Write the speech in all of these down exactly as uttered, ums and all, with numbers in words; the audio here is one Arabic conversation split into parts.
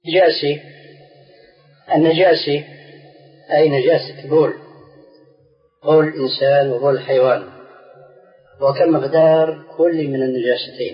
النجاسة النجاسة أي نجاسة البول، بول الإنسان وبول الحيوان، وكم مقدار كل من النجاستين.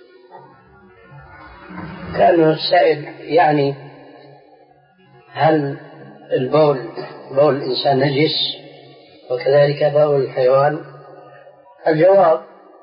كان السائل يعني هل البول بول الإنسان نجس وكذلك بول الحيوان؟ الجواب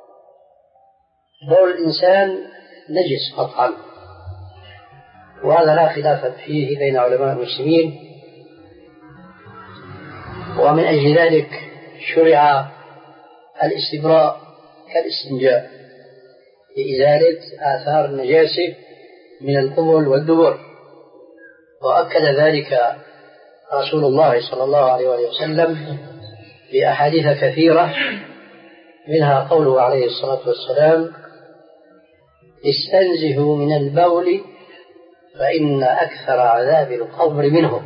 بول الإنسان نجس قطعا، وهذا لا خلاف فيه بين علماء المسلمين، ومن أجل ذلك شرع الاستبراء كالاستنجاء لإزالة آثار النجاسة من القبل والدبر، وأكد ذلك رسول الله صلى الله عليه وسلم بأحاديث كثيرة، منها قوله عليه الصلاة والسلام: استنزهوا من البول فإن أكثر عذاب القبر منه.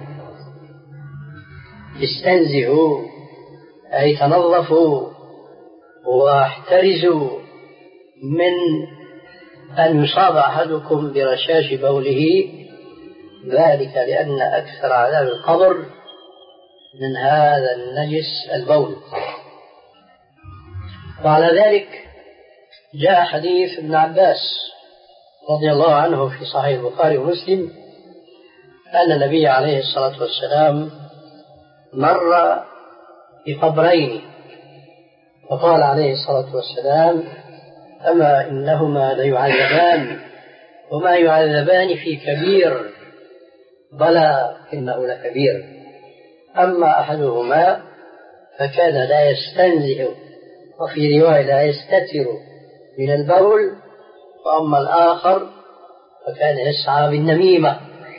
استنزهوا أي تنظفوا واحترزوا من أن يصاب أحدكم برشاش بوله، ذلك لأن أكثر عذاب القبر من هذا النجس البول. وعلى ذلك جاء حديث ابن عباس رضي الله عنه في صحيح البخاري ومسلم أن النبي عليه الصلاة والسلام مر بقبرين فقال عليه الصلاة والسلام: أما إنهما ليعذبان وما يعذبان في كبير، بلى إنه لكبير، أما أحدهما فكان لا يستنزه، وفي رواية لا يستتر من البول، وأما الآخر فكان يسعى بالنميمة.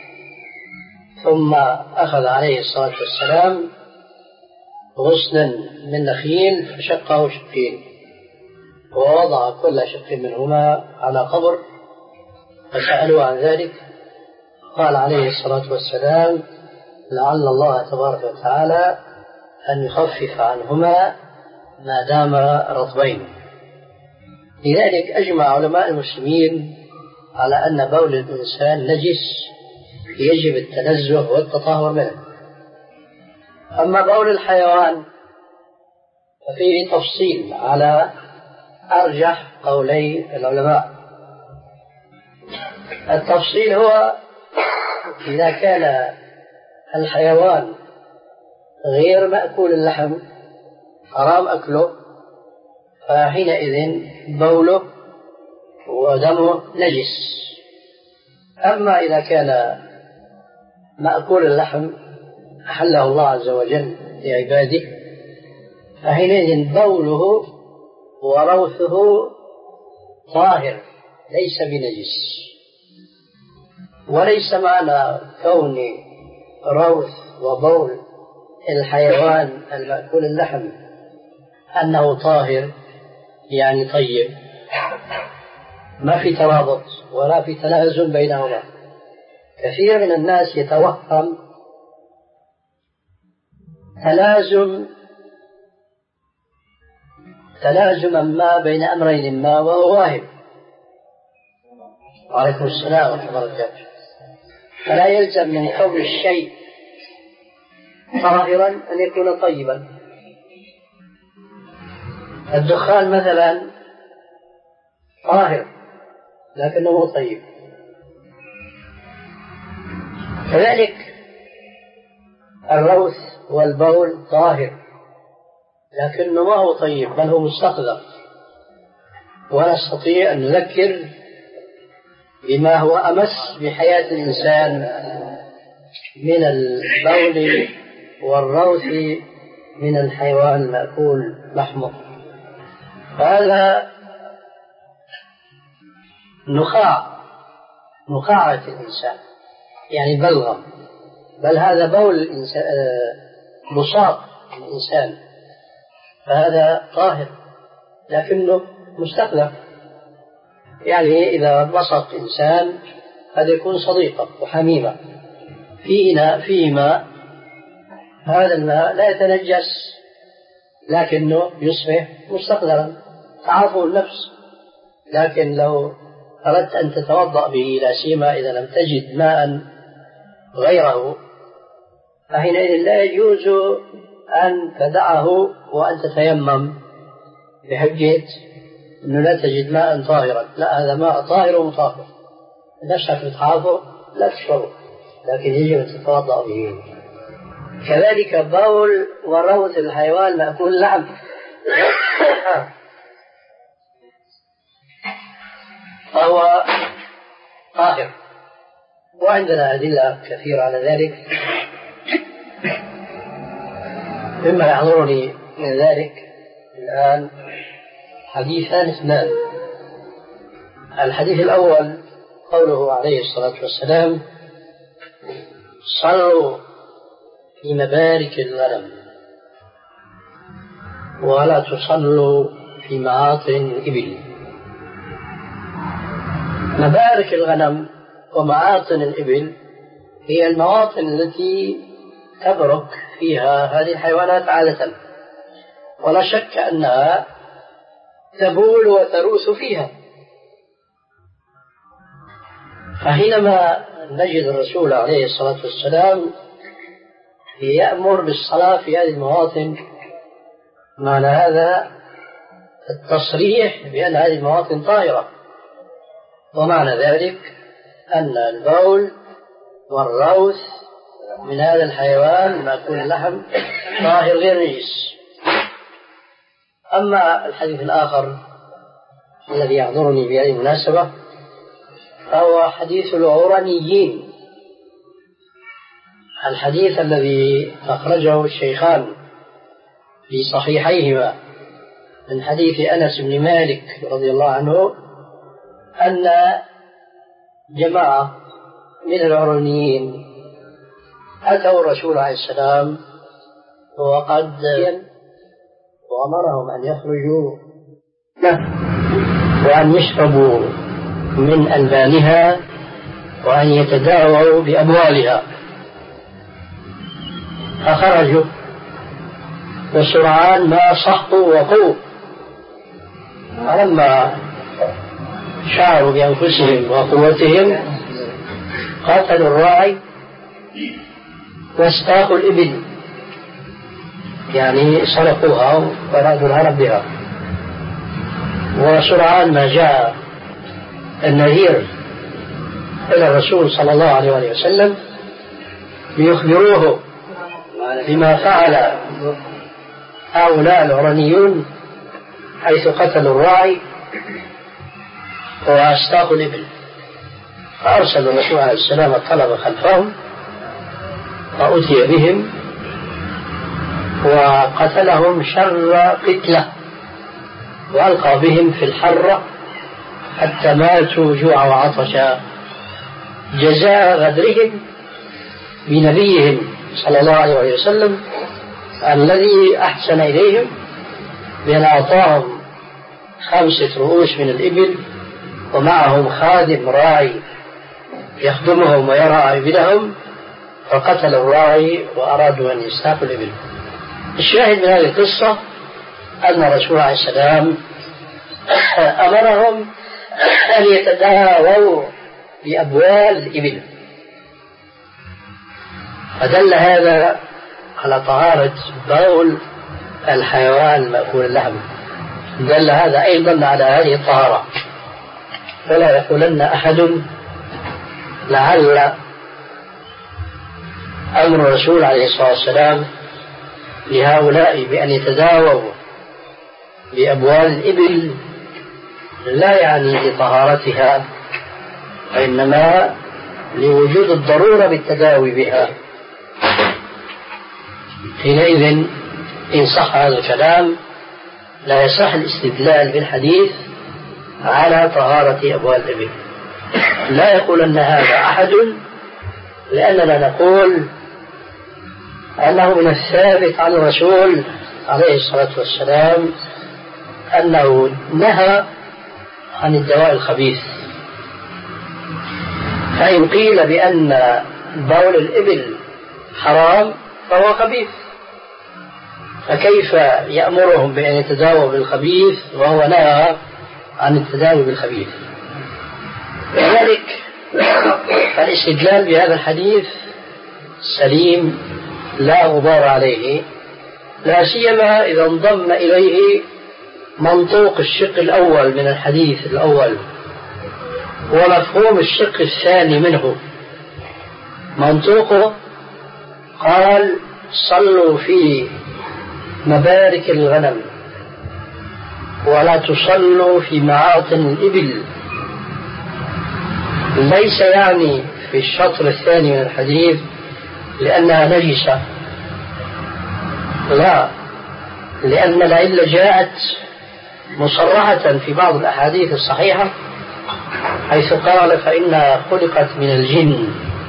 ثم أخذ عليه الصلاة والسلام غصنا من نخيل فشقه شقين، ووضع كل شق منهما على قبر، فسألوا عن ذلك، قال عليه الصلاة والسلام: لعل الله تبارك وتعالى أن يخفف عنهما ما دام رطبين. لذلك أجمع علماء المسلمين على أن بول الإنسان نجس يجب التنزه والتطهر منه. أما بول الحيوان ففيه تفصيل على أرجح قولي العلماء. التفصيل هو إذا كان الحيوان غير مأكول اللحم حرام أكله، فحينئذ بوله ودمه نجس. أما إذا كان مأكول اللحم أحله الله عز وجل لعباده، فحينئذ بوله وروثه طاهر ليس بنجس. وليس معنى كون روث وبول الحيوان المأكول اللحم أنه طاهر يعني طيب، ما في ترابط ولا في تلازم بينهما. كثير من الناس يتوهم تلازم تلازما ما بين أمرين ما، وهو واهم. وعليكم السلام ورحمة الله وبركاته. فلا يلزم من كون الشيء طاهرا أن يكون طيبا. الدخان مثلا طاهر لكنه طيب، كذلك الروث والبول طاهر لكنه ما هو طيب بل هو مستقذر. ونستطيع أن نذكر بما هو أمس بحياة الإنسان من البول والروث من الحيوان المأكول لحمه. فهذا نخاع نخاعة الإنسان يعني بلغم، بل هذا بول الإنسان بساط الإنسان، فهذا طاهر لكنه مستقذر. يعني إذا بسط إنسان هذا يكون صديقة وحميمة في إناء فيه ماء، هذا الماء لا يتنجس لكنه يصبح مستقذرا، تعافه النفس. لكن لو أردت أن تتوضأ به، لا سيما إذا لم تجد ماء غيره، فحينئذ لا يجوز أن تدعه وأن تتيمم بحجة أنه لا تجد ماء طاهرا. لا، هذا ماء طاهر ومطهر، نفسك بتحافظ لا تشربه، لكن يجب أن تتوضأ به. كذلك بول وروث الحيوان مأكول لحم فهو طاهر، وعندنا أدلة كثيرة على ذلك. مما يحضرني من ذلك الآن حديثان اثنان. الحديث الأول قوله عليه الصلاة والسلام: صلوا في مبارك الغنم ولا تصلوا في معاطن الإبل. مبارك الغنم ومعاطن الإبل هي المواطن التي تبرك فيها هذه الحيوانات عادة، ولا شك أنها تبول وتروث فيها. فحينما نجد الرسول عليه الصلاة والسلام يأمر بالصلاة في هذه المواطن، معنى هذا التصريح بأن هذه المواطن طاهرة، ومعنى ذلك أن البول والروث من هذا الحيوان مأكول اللحم طاهر غير نجس. أما الحديث الآخر الذي يحضرني بهذه المناسبة فهو حديث العرنيين، الحديث الذي أخرجه الشيخان في صحيحيهما من حديث أنس بن مالك رضي الله عنه أن جماعة من العرنيين أتوا الرسول عليه السلام وقد وأمرهم أن يخرجوا وأن يشربوا من ألبانها وأن يتداووا بأبوالها، فخرجوا وسرعان ما صحوا وقوا، ولما شعروا بأنفسهم وقوتهم قتلوا الراعي واستاقوا الإبل، يعني سرقوها وأرادوا الهرب بها. وسرعان ما جاء النذير إلى الرسول صلى الله عليه وسلم ليخبروه بما فعل هؤلاء العرنيون حيث قتلوا الراعي واستاقوا الإبل. فأرسل الرسول عليه السلام الطلب خلفهم فأتي بهم وقتلهم شر قتله وألقى بهم في الحرة حتى ماتوا جوعا وعطشا، جزاء غدرهم بنبيهم صلى الله عليه وسلم الذي أحسن إليهم بأن أعطاهم خمسة رؤوس من الإبل ومعهم خادم راعي يخدمهم ويرعى إبلهم، فقتلوا الراعي وأرادوا أن يستاقوا الإبل. الشاهد من هذه القصة أن الرسول عليه السلام أمرهم أن يتداووا بأبوال الإبل، فدل هذا على طهارة بول الحيوان مأكول اللحم، دل هذا أيضا على هذه الطهارة. ولا يقولن أحد لعل أمر الرسول عليه الصلاة والسلام لهؤلاء بأن يتداووا بأبوال الإبل لا يعني لطهارتها، وإنما لوجود الضرورة بالتداوي بها. حينئذ إن صح هذا الكلام لا يصح الاستدلال بالحديث على طهارة أبوال الإبل. لا يقول أن هذا أحد، لأننا نقول أنه من الثابت عن الرسول عليه الصلاة والسلام أنه نهى عن الدواء الخبيث. فإن قيل بأن بول الإبل حرام فهو خبيث، فكيف يأمرهم بأن يتداووا بالخبيث وهو نهى عن التداوي بالخبيث؟ لذلك الاستدلال بهذا الحديث سليم لا غبار عليه، لا سيما إذا انضم إليه منطوق الشق الأول من الحديث الأول ومفهوم الشق الثاني منه. منطوقه قال صلوا في مبارك الغنم ولا تصلوا في معاطن الإبل، ليس يعني في الشطر الثاني من الحديث لأنها نجسة، لا، لأن العلة جاءت مصرحة في بعض الأحاديث الصحيحة حيث قال فإنها خلقت من الجن،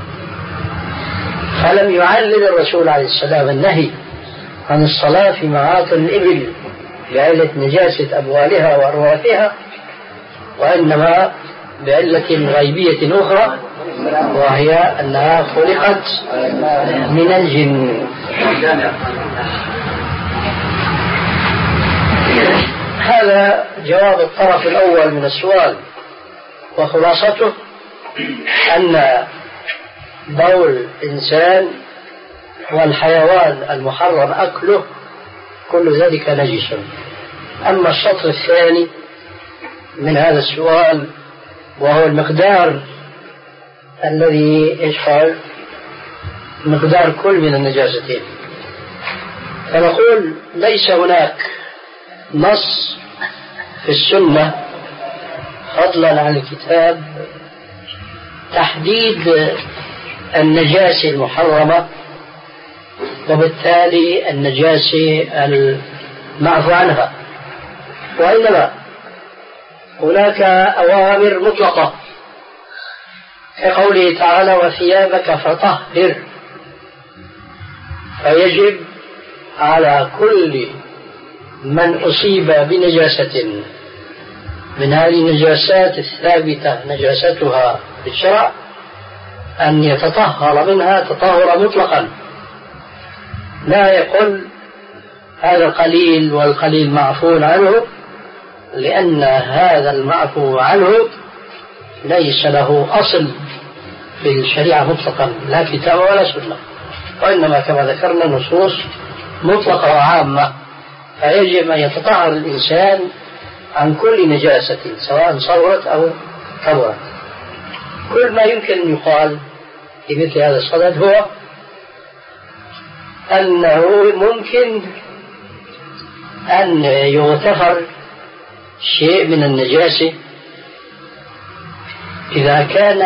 فلم يعلل الرسول عليه السلام النهي عن الصلاة في معاطن الإبل بعلة نجاسة أبوالها وأرواثها، وإنما بعلة غيبية أخرى وهي أنها خلقت من الجن. هذا جواب الطرف الأول من السؤال، وخلاصته أن بول الإنسان والحيوان المحرم أكله كل ذلك نجس. أما الشطر الثاني من هذا السؤال وهو المقدار الذي يشمل مقدار كل من النجاستين، فنقول ليس هناك نص في السنة فضلا عن الكتاب تحديد النجاسة المحرمة وبالتالي النجاسة المعفو عنها، وإنما هناك أوامر مطلقة كقوله تعالى وثيابك فطهر، فيجب على كل من أصيب بنجاسة من هذه النجاسات الثابتة نجاستها في الشرع أن يتطهر منها تطهر مطلقا، لا يقول هذا قليل والقليل معفو عنه، لأن هذا المعفو عنه ليس له أصل في الشريعة مطلقا، لا كتاب ولا سنة، وإنما كما ذكرنا نصوص مطلقة وعامة، فيجب أن يتطهر الإنسان عن كل نجاسة سواء صغرت أو كبرت. كل ما يمكن أن يقال في مثل هذا الصدد هو أنه ممكن أن يغتفر شيء من النجاسة إذا كان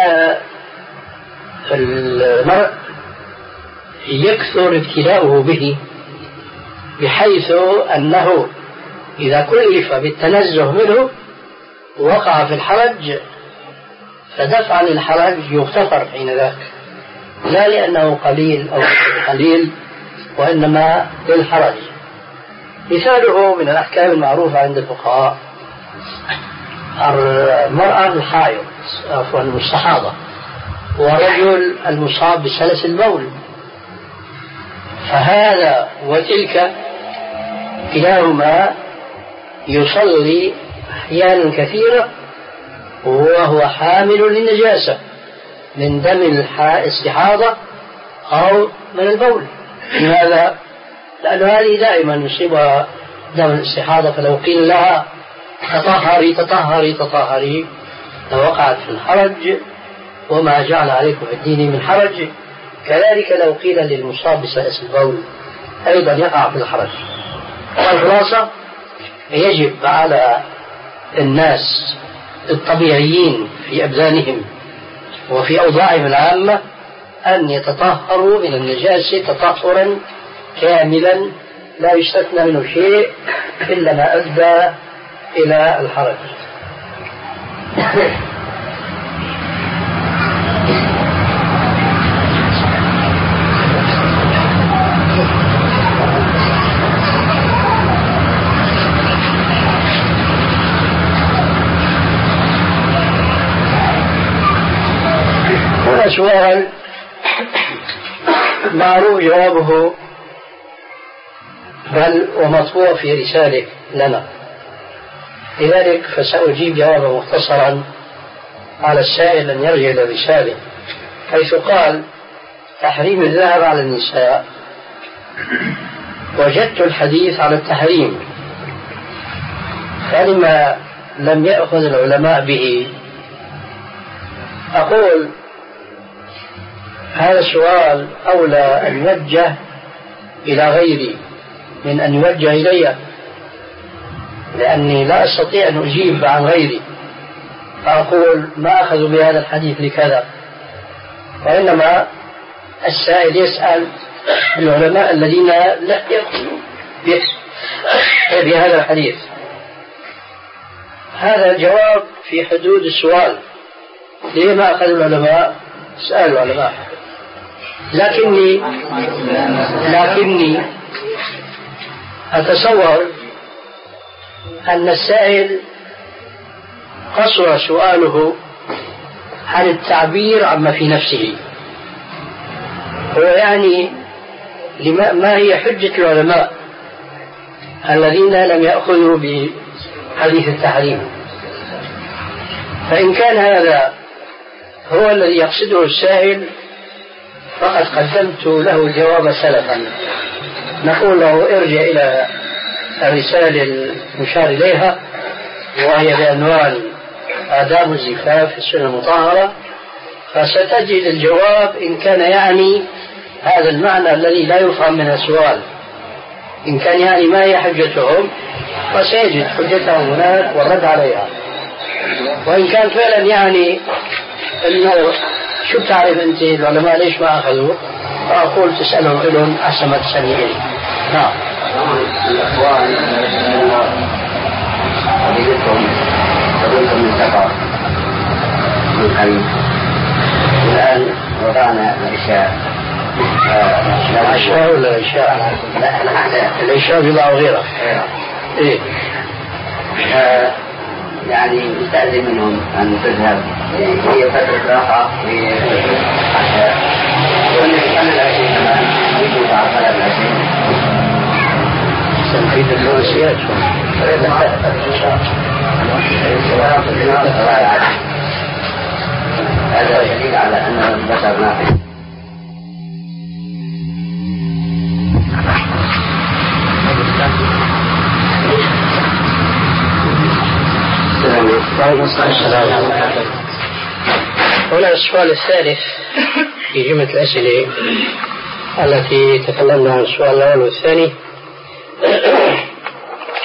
المرء يكثر ابتلاؤه به بحيث أنه إذا كلف بالتنزه منه وقع في الحرج، فدفعا للحرج يغتفر حين ذاك، لا لأنه قليل أو قليل وإنما للحرج. مثاله من الأحكام المعروفة عند الفقهاء المرأة الحائض عفوا المستحاضة ورجل المصاب بسلس البول، فهذا وتلك كلاهما يصلي أحيانا كثيرة وهو حامل للنجاسة من دم الاستحاضة أو من البول. لماذا؟ لأن هذه دائما يصيبها دم الاستحاضة، فلو قيل لها تطهري تطهري تطهري لوقعت في الحرج، وما جعل عليكم في الدين من حرج. كذلك لو قيل للمصاب بسلس البول أيضا يقع في الحرج. والخلاصة يجب على الناس الطبيعيين في أبدانهم وفي أوضاعهم العامة أن يتطهروا من النجاسة تطهرا كاملا لا يستثنى منه شيء إلا ما أدى إلى الحرج. هنا سؤال معروف جوابه بل ومطبوع في رسالة لنا، لذلك فسأجيب جوابا مختصرا على السائل أن يرجع إلى الرسالة حيث قال تحريم الذهب على النساء. وجدت الحديث على التحريم، فلما لم يأخذ العلماء به؟ أقول هذا السؤال أولى أن يوجه إلى غيري من أن يوجه إلي، لأني لا أستطيع أن أجيب عن غيري فأقول ما أخذوا بهذا الحديث لكذا، وإنما السائل يسأل العلماء الذين لا يأخذوا بهذا الحديث. هذا الجواب في حدود السؤال. ليه ما أخذ العلماء؟ اسألوا العلماء. لكني لكني أتصور أن السائل قصر سؤاله عن التعبير عما في نفسه. هو يعني ما هي حجة العلماء الذين لم يأخذوا بحديث التحريم؟ فإن كان هذا هو الذي يقصده السائل فقد قدمت له الجواب سلفا. نقول له ارجع إلى الرسالة المشار إليها وهي بعنوان آداب الزفاف في السنة المطهرة، فستجد الجواب إن كان يعني هذا المعنى الذي لا يفهم من السؤال. إن كان يعني ما هي حجتهم فسيجد حجتهم هناك والرد عليها. وإن كان فعلا يعني إنه شو بتعرف أنت العلماء ليش ما أخذوا، فأقول تسألهم إلهم أحسن ما تسألني إلي. نعم. الأخوان حديثكم قبلكم من سفر من قريب، الآن وضعنا العشاء. العشاء ولا العشاء؟ لا العشاء بضع غيره. إيه يعني نستأذن منهم أن تذهب هي فترة راحة في العشاء، ونستنى العشاء كمان يجوز على طلب العشاء. سنفيد الروسيات هذا دليل على أن البشر نافع. هنا السؤال الثالث في جملة الأسئلة التي تكلمنا عن السؤال الأول والثاني.